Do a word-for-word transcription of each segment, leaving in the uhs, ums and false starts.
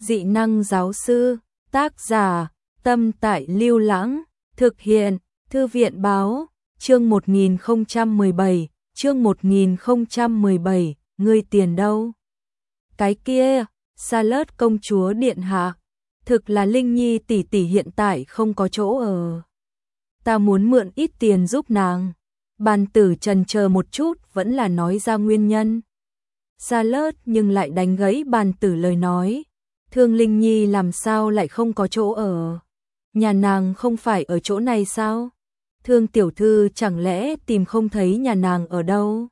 Dị năng giáo sư, tác giả, Tâm Tại Lưu Lãng, thực hiện, Thư viện báo, chương một nghìn không trăm mười bảy, chương một nghìn không trăm mười bảy, ngươi tiền đâu? Cái kia, Charlotte công chúa điện hạ, thực là Linh Nhi tỷ tỷ hiện tại không có chỗ ở. Ta muốn mượn ít tiền giúp nàng. Bàn tử chần chờ một chút vẫn là nói ra nguyên nhân. Charlotte nhưng lại đánh gãy bàn tử lời nói. Thương Linh Nhi làm sao lại không có chỗ ở? Nhà nàng không phải ở chỗ này sao? Thương tiểu thư chẳng lẽ tìm không thấy nhà nàng ở đâu?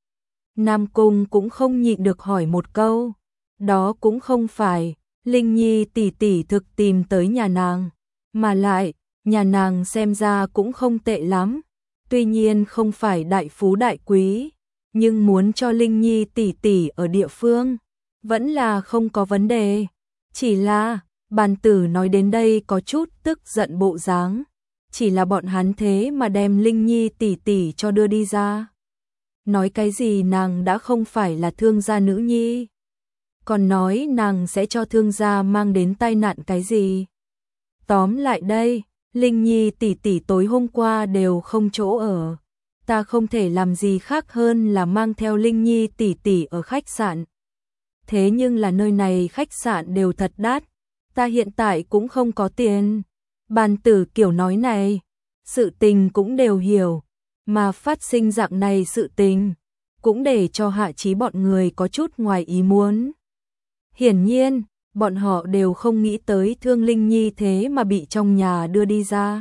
Nam Cung cũng không nhịn được hỏi một câu. Đó cũng không phải, Linh Nhi tỷ tỷ thực tìm tới nhà nàng. Mà lại, nhà nàng xem ra cũng không tệ lắm. Tuy nhiên không phải đại phú đại quý, nhưng muốn cho Linh Nhi tỷ tỷ ở địa phương, vẫn là không có vấn đề. Chỉ là, bàn tử nói đến đây có chút tức giận bộ dáng. Chỉ là bọn hắn thế mà đem Linh Nhi tỷ tỷ cho đưa đi ra. Nói cái gì nàng đã không phải là thương gia nữ nhi. Còn nói nàng sẽ cho thương gia mang đến tai nạn cái gì. Tóm lại đây, Linh Nhi tỷ tỷ tối hôm qua đều không chỗ ở. Ta không thể làm gì khác hơn là mang theo Linh Nhi tỷ tỷ ở khách sạn. Thế nhưng là nơi này khách sạn đều thật đắt. Ta hiện tại cũng không có tiền. Bàn tử kiểu nói này, sự tình cũng đều hiểu. Mà phát sinh dạng này sự tình, cũng để cho Hạ Chí bọn người có chút ngoài ý muốn. Hiển nhiên, bọn họ đều không nghĩ tới Thương Linh Nhi thế mà bị trong nhà đưa đi ra.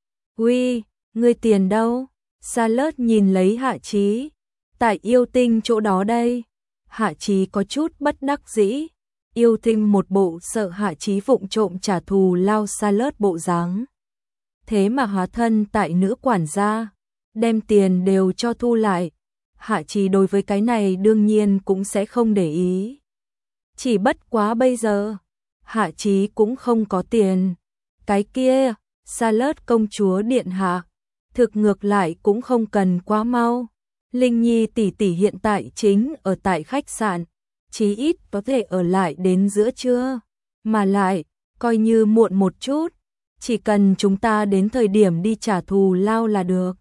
Uy, ngươi tiền đâu? Charlotte nhìn lấy Hạ Chí. Tại yêu tinh chỗ đó đây. Hạ Chí có chút bất đắc dĩ. Yêu tinh một bộ sợ Hạ Chí vụng trộm trả thù lao Charlotte bộ dáng. Thế mà hóa thân tại nữ quản gia, đem tiền đều cho thu lại. Hạ Chí đối với cái này đương nhiên cũng sẽ không để ý. Chỉ bất quá bây giờ, Hạ Chí cũng không có tiền. Cái kia, Charlotte công chúa điện hạ, thực ngược lại cũng không cần quá mau. Linh Nhi tỷ tỷ hiện tại chính ở tại khách sạn, chí ít có thể ở lại đến giữa trưa. Mà lại, coi như muộn một chút, chỉ cần chúng ta đến thời điểm đi trả thù lao là được.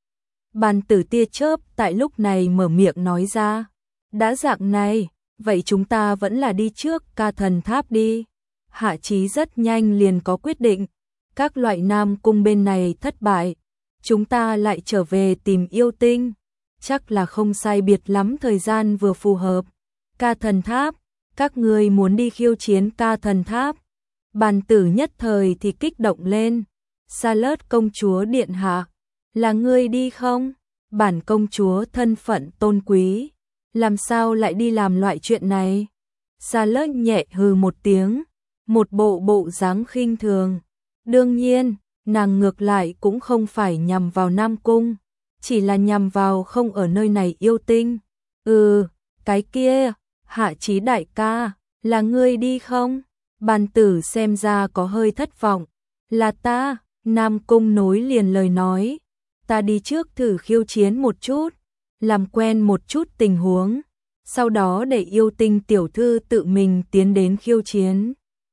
Bàn tử tia chớp tại lúc này mở miệng nói ra. Đã dạng này, vậy chúng ta vẫn là đi trước Ca Thần Tháp đi. Hạ Chí rất nhanh liền có quyết định. Các loại Nam Cung bên này thất bại, chúng ta lại trở về tìm yêu tinh. Chắc là không sai biệt lắm thời gian vừa phù hợp. Ca Thần Tháp, các ngươi muốn đi khiêu chiến Ca Thần Tháp. Bàn tử nhất thời thì kích động lên. Charlotte công chúa điện hạ, là ngươi đi không? Bản công chúa thân phận tôn quý, làm sao lại đi làm loại chuyện này? Charlotte nhẹ hừ một tiếng, một bộ bộ dáng khinh thường. Đương nhiên, nàng ngược lại cũng không phải nhằm vào Nam Cung, chỉ là nhằm vào không ở nơi này yêu tinh. Ừ, cái kia, Hạ Chí đại ca, là ngươi đi không? Bàn tử xem ra có hơi thất vọng. Là ta, Nam Cung nối liền lời nói. Ta đi trước thử khiêu chiến một chút, làm quen một chút tình huống, sau đó để yêu tinh tiểu thư tự mình tiến đến khiêu chiến.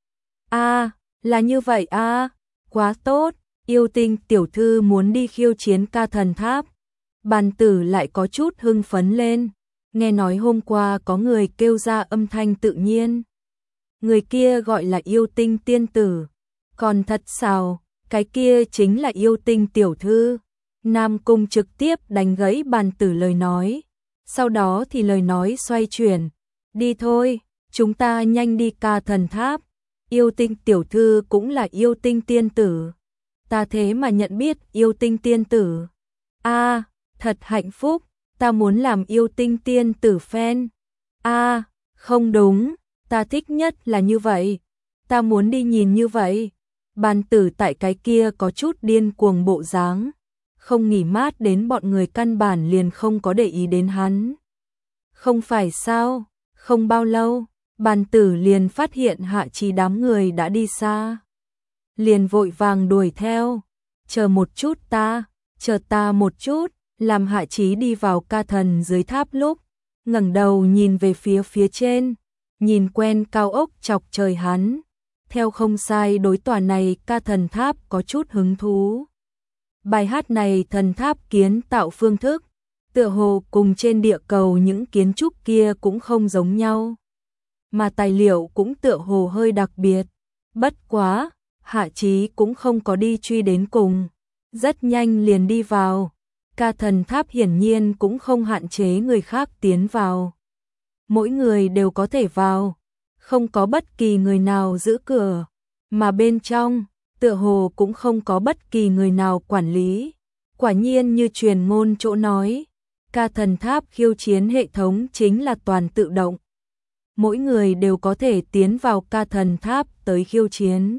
A, à, là như vậy a, à, quá tốt, yêu tinh tiểu thư muốn đi khiêu chiến Ca Thần Tháp. Bàn tử lại có chút hưng phấn lên, nghe nói hôm qua có người kêu ra âm thanh tự nhiên. Người kia gọi là yêu tinh tiên tử, còn thật sao, cái kia chính là yêu tinh tiểu thư. Nam Cung trực tiếp đánh gãy bàn tử lời nói, sau đó thì lời nói xoay chuyển. Đi thôi, chúng ta nhanh đi Ca Thần Tháp. Yêu tinh tiểu thư cũng là yêu tinh tiên tử. Ta thế mà nhận biết yêu tinh tiên tử. A, à, thật hạnh phúc, ta muốn làm yêu tinh tiên tử fan. A, à, không đúng, ta thích nhất là như vậy. Ta muốn đi nhìn như vậy. Bàn tử tại cái kia có chút điên cuồng bộ dáng. Không nghỉ mát đến bọn người căn bản liền không có để ý đến hắn. Không phải sao, không bao lâu, bàn tử liền phát hiện Hạ Chí đám người đã đi xa. Liền vội vàng đuổi theo, chờ một chút ta, chờ ta một chút, làm Hạ Chí đi vào Ca Thần dưới tháp lúc, ngẩng đầu nhìn về phía phía trên, nhìn quen cao ốc chọc trời hắn. Theo không sai đối tòa này ca thần tháp có chút hứng thú. Bài hát này thần tháp kiến tạo phương thức, tựa hồ cùng trên địa cầu những kiến trúc kia cũng không giống nhau. Mà tài liệu cũng tựa hồ hơi đặc biệt. Bất quá, Hạ Chí cũng không có đi truy đến cùng. Rất nhanh liền đi vào. Ca thần tháp hiển nhiên cũng không hạn chế người khác tiến vào. Mỗi người đều có thể vào. Không có bất kỳ người nào giữ cửa. Mà bên trong, tựa hồ cũng không có bất kỳ người nào quản lý. Quả nhiên như truyền ngôn chỗ nói, ca thần tháp khiêu chiến hệ thống chính là toàn tự động. Mỗi người đều có thể tiến vào ca thần tháp tới khiêu chiến.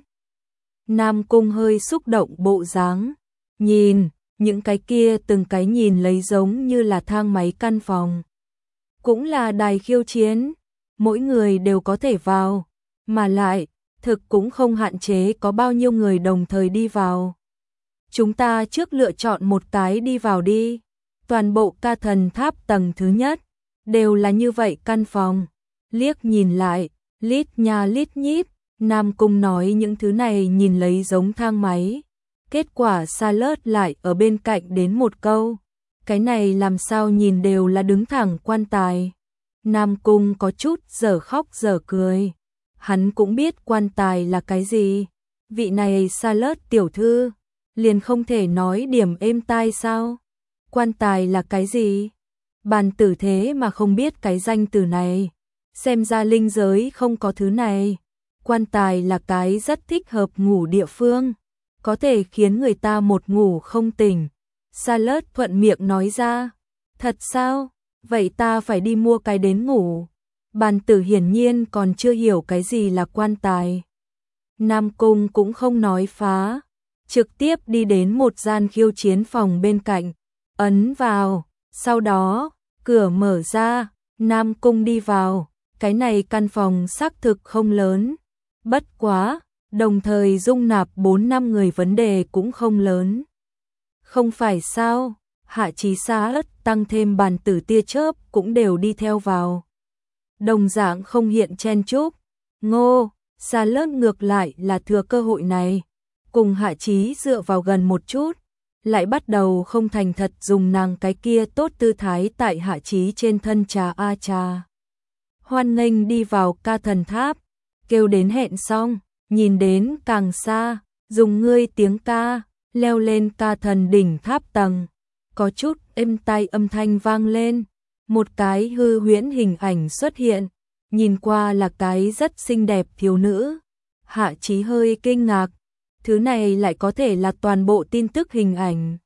Nam Cung hơi xúc động bộ dáng, nhìn, những cái kia từng cái nhìn lấy giống như là thang máy căn phòng. Cũng là đài khiêu chiến, mỗi người đều có thể vào, mà lại, thực cũng không hạn chế có bao nhiêu người đồng thời đi vào. Chúng ta trước lựa chọn một cái đi vào đi. Toàn bộ ca thần tháp tầng thứ nhất, đều là như vậy căn phòng. Liếc nhìn lại, lít nha lít nhít, Nam Cung nói những thứ này nhìn lấy giống thang máy. Kết quả Charlotte lại ở bên cạnh đến một câu. Cái này làm sao nhìn đều là đứng thẳng quan tài. Nam Cung có chút dở khóc dở cười. Hắn cũng biết quan tài là cái gì. Vị này Charlotte tiểu thư, liền không thể nói điểm êm tai sao? Quan tài là cái gì? Bàn tử thế mà không biết cái danh từ này. Xem ra linh giới không có thứ này. Quan tài là cái rất thích hợp ngủ địa phương. Có thể khiến người ta một ngủ không tỉnh. Charlotte thuận miệng nói ra. Thật sao? Vậy ta phải đi mua cái đến ngủ. Bàn tử hiển nhiên còn chưa hiểu cái gì là quan tài. Nam Cung cũng không nói phá. Trực tiếp đi đến một gian khiêu chiến phòng bên cạnh. Ấn vào. Sau đó, cửa mở ra. Nam Cung đi vào. Cái này căn phòng xác thực không lớn. Bất quá, đồng thời dung nạp bốn năm người vấn đề cũng không lớn. Không phải sao, Hạ Chí Sa tăng thêm bàn tử tia chớp cũng đều đi theo vào. Đồng dạng không hiện chen chúc. Ngô, Sa lớt ngược lại là thừa cơ hội này. Cùng Hạ Chí dựa vào gần một chút. Lại bắt đầu không thành thật dùng nàng cái kia tốt tư thái tại Hạ Chí trên thân trà a trà. Hoan nghênh đi vào ca thần tháp. Kêu đến hẹn xong, nhìn đến càng xa, dùng ngươi tiếng ca, leo lên ca thần đỉnh tháp tầng. Có chút êm tai âm thanh vang lên, một cái hư huyễn hình ảnh xuất hiện, nhìn qua là cái rất xinh đẹp thiếu nữ. Hạ Chí hơi kinh ngạc, thứ này lại có thể là toàn bộ tin tức hình ảnh.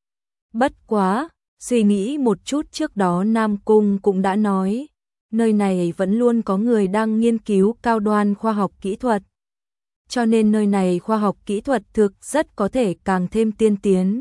Bất quá, suy nghĩ một chút trước đó Nam Cung cũng đã nói. Nơi này vẫn luôn có người đang nghiên cứu cao đoan khoa học kỹ thuật. Cho nên nơi này khoa học kỹ thuật thực rất có thể càng thêm tiên tiến.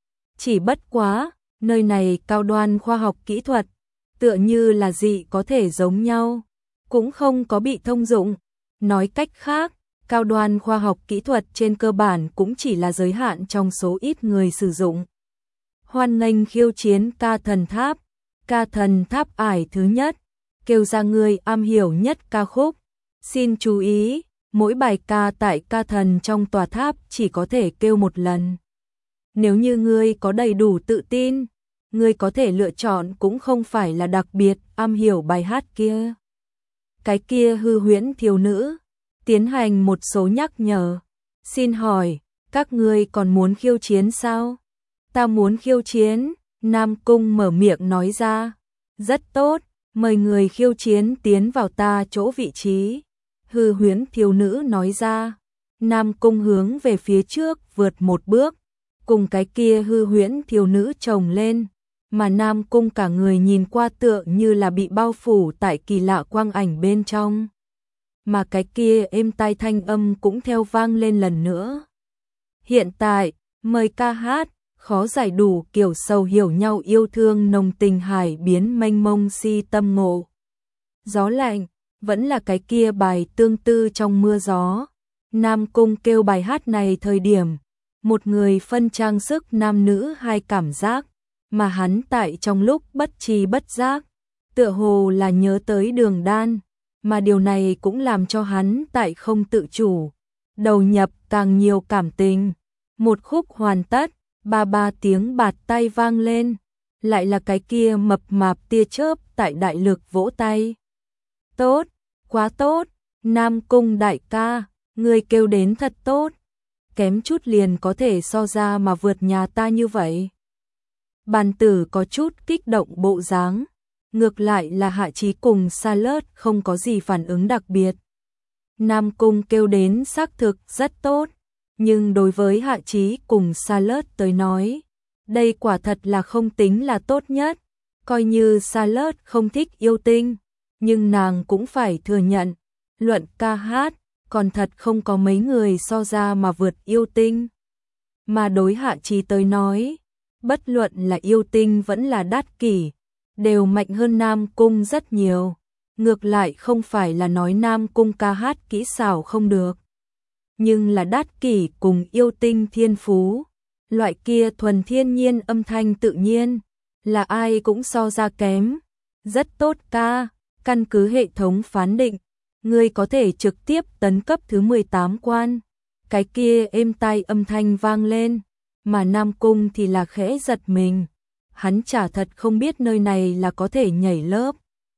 Chỉ bất quá, nơi này cao đoan khoa học kỹ thuật, tựa như là dị có thể giống nhau, cũng không có bị thông dụng. Nói cách khác, cao đoan khoa học kỹ thuật trên cơ bản cũng chỉ là giới hạn trong số ít người sử dụng. Hoan nghênh khiêu chiến ca thần tháp, ca thần tháp ải thứ nhất. Kêu ra người am hiểu nhất ca khúc. Xin chú ý, mỗi bài ca tại ca thần trong tòa tháp chỉ có thể kêu một lần. Nếu như ngươi có đầy đủ tự tin, ngươi có thể lựa chọn cũng không phải là đặc biệt am hiểu bài hát kia. Cái kia hư huyễn thiếu nữ, tiến hành một số nhắc nhở. Xin hỏi, các ngươi còn muốn khiêu chiến sao? Ta muốn khiêu chiến, Nam Cung mở miệng nói ra. Rất tốt. Mời người khiêu chiến tiến vào ta chỗ vị trí. Hư huyễn thiếu nữ nói ra. Nam Cung hướng về phía trước vượt một bước. Cùng cái kia hư huyễn thiếu nữ chồng lên. Mà Nam Cung cả người nhìn qua tựa như là bị bao phủ tại kỳ lạ quang ảnh bên trong. Mà cái kia êm tai thanh âm cũng theo vang lên lần nữa. Hiện tại, mời ca hát. Khó giải đủ kiểu sâu hiểu nhau yêu thương nồng tình hải biến mênh mông si tâm ngộ. Gió lạnh, vẫn là cái kia bài tương tư trong mưa gió. Nam Cung kêu bài hát này thời điểm, một người phân trang sức nam nữ hai cảm giác, mà hắn tại trong lúc bất tri bất giác, tựa hồ là nhớ tới Đường Đan. mà điều này cũng làm cho hắn tại không tự chủ, đầu nhập càng nhiều cảm tình. Một khúc hoàn tất, ba ba tiếng bạt tay vang lên, lại là cái kia mập mạp tia chớp tại đại lực vỗ tay. Tốt, quá tốt, Nam Cung đại ca, ngươi kêu đến thật tốt, kém chút liền có thể so ra mà vượt nhà ta như vậy. Bàn tử có chút kích động bộ dáng, ngược lại là Hạ Chí cùng Salad không có gì phản ứng đặc biệt. Nam Cung kêu đến xác thực rất tốt, nhưng đối với Hạ Chí cùng Salad tới nói, đây quả thật là không tính là tốt nhất. Coi như Salad không thích yêu tinh, nhưng nàng cũng phải thừa nhận, luận ca hát, còn thật không có mấy người so ra mà vượt yêu tinh. Mà đối Hạ Chí tới nói, bất luận là yêu tinh vẫn là Đát Kỷ, đều mạnh hơn Nam Cung rất nhiều. Ngược lại không phải là nói Nam Cung ca hát kỹ xảo không được, nhưng là Đát Kỷ cùng yêu tinh thiên phú, loại kia thuần thiên nhiên âm thanh tự nhiên, là ai cũng so ra kém. Rất tốt ca, căn cứ hệ thống phán định, ngươi có thể trực tiếp tấn cấp thứ mười tám quan. Cái kia êm tai âm thanh vang lên, mà Nam Cung thì là khẽ giật mình. Hắn chả thật không biết nơi này là có thể nhảy lớp.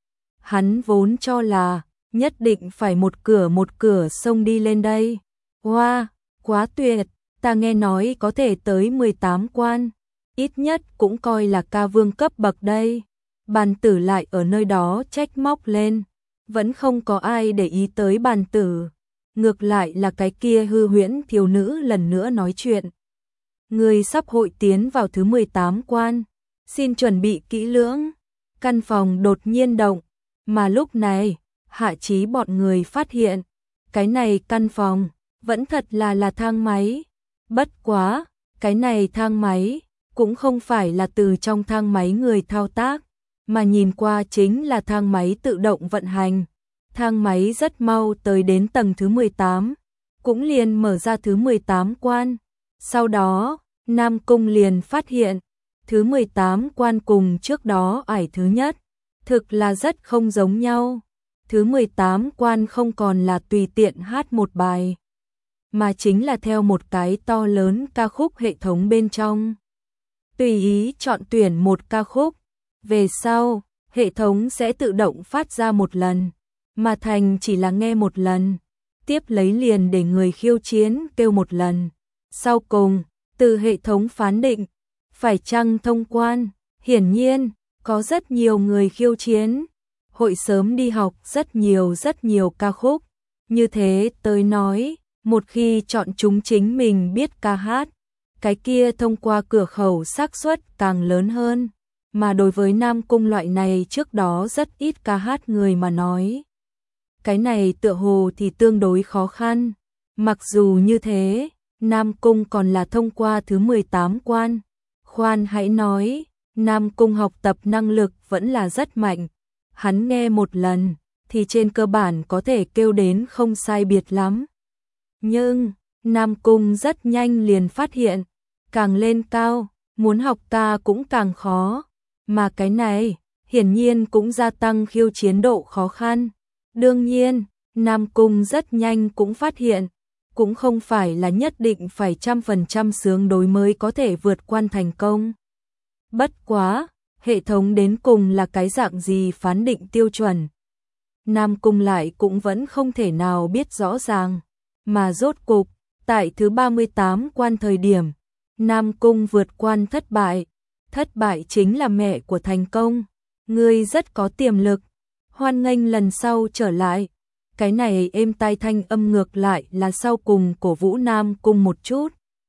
Hắn vốn cho là nhất định phải một cửa một cửa xông đi lên đây. Wow, quá tuyệt, ta nghe nói có thể tới mười tám quan, ít nhất cũng coi là ca vương cấp bậc đây. Bàn tử lại ở nơi đó trách móc lên, vẫn không có ai để ý tới bàn tử. Ngược lại là cái kia hư huyễn thiếu nữ lần nữa nói chuyện. Người sắp hội tiến vào thứ mười tám quan, xin chuẩn bị kỹ lưỡng. Căn phòng đột nhiên động, mà lúc này, Hạ Chí bọn người phát hiện, cái này căn phòng, vẫn thật là là thang máy. Bất quá, cái này thang máy, cũng không phải là từ trong thang máy người thao tác, mà nhìn qua chính là thang máy tự động vận hành. Thang máy rất mau tới đến tầng thứ mười tám, cũng liền mở ra thứ mười tám quan. Sau đó, Nam Cung liền phát hiện, thứ mười tám quan cùng trước đó ải thứ nhất, thực là rất không giống nhau. Thứ mười tám quan không còn là tùy tiện hát một bài, mà chính là theo một cái to lớn ca khúc hệ thống bên trong. Tùy ý chọn tuyển một ca khúc, về sau, hệ thống sẽ tự động phát ra một lần, mà thành chỉ là nghe một lần, tiếp lấy liền để người khiêu chiến kêu một lần. Sau cùng, từ hệ thống phán định, phải chăng thông quan, hiển nhiên, có rất nhiều người khiêu chiến, hội sớm đi học rất nhiều rất nhiều ca khúc. Như thế tới nói, một khi chọn chúng chính mình biết ca hát, cái kia thông qua cửa khẩu xác suất càng lớn hơn. Mà đối với Nam Cung loại này trước đó rất ít ca hát người mà nói, cái này tựa hồ thì tương đối khó khăn. Mặc dù như thế, Nam Cung còn là thông qua thứ mười tám quan. Khoan hãy nói, Nam Cung học tập năng lực vẫn là rất mạnh. Hắn nghe một lần, thì trên cơ bản có thể kêu đến không sai biệt lắm. Nhưng, Nam Cung rất nhanh liền phát hiện, càng lên cao, muốn học ca cũng càng khó. Mà cái này, hiển nhiên cũng gia tăng khiêu chiến độ khó khăn. Đương nhiên, Nam Cung rất nhanh cũng phát hiện, cũng không phải là nhất định phải trăm phần trăm sướng đối mới có thể vượt quan thành công. Bất quá, hệ thống đến cùng là cái dạng gì phán định tiêu chuẩn, Nam Cung lại cũng vẫn không thể nào biết rõ ràng. Mà rốt cục, tại thứ ba mươi tám quan thời điểm, Nam Cung vượt quan thất bại. Thất bại chính là mẹ của thành công. Ngươi rất có tiềm lực, hoan nghênh lần sau trở lại. Cái này êm tai thanh âm ngược lại là sau cùng cổ vũ Nam Cung một chút.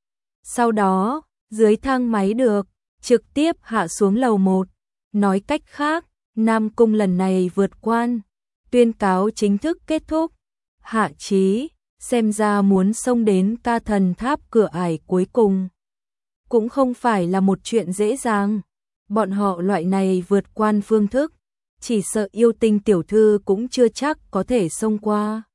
Sau đó, dưới thang máy được, trực tiếp hạ xuống lầu một. Nói cách khác, Nam Cung lần này vượt quan, tuyên cáo chính thức kết thúc. Hạ Chí, xem ra muốn xông đến ca thần tháp cửa ải cuối cùng, cũng không phải là một chuyện dễ dàng. Bọn họ loại này vượt quan phương thức, chỉ sợ yêu tinh tiểu thư cũng chưa chắc có thể xông qua.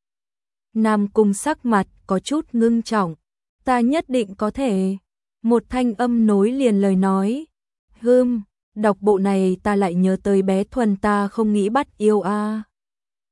Nam Cung sắc mặt có chút ngưng trọng. Ta nhất định có thể. Một thanh âm nối liền lời nói. Hừm, đọc bộ này ta lại nhớ tới bé Thuần ta không nghĩ bắt yêu a. À.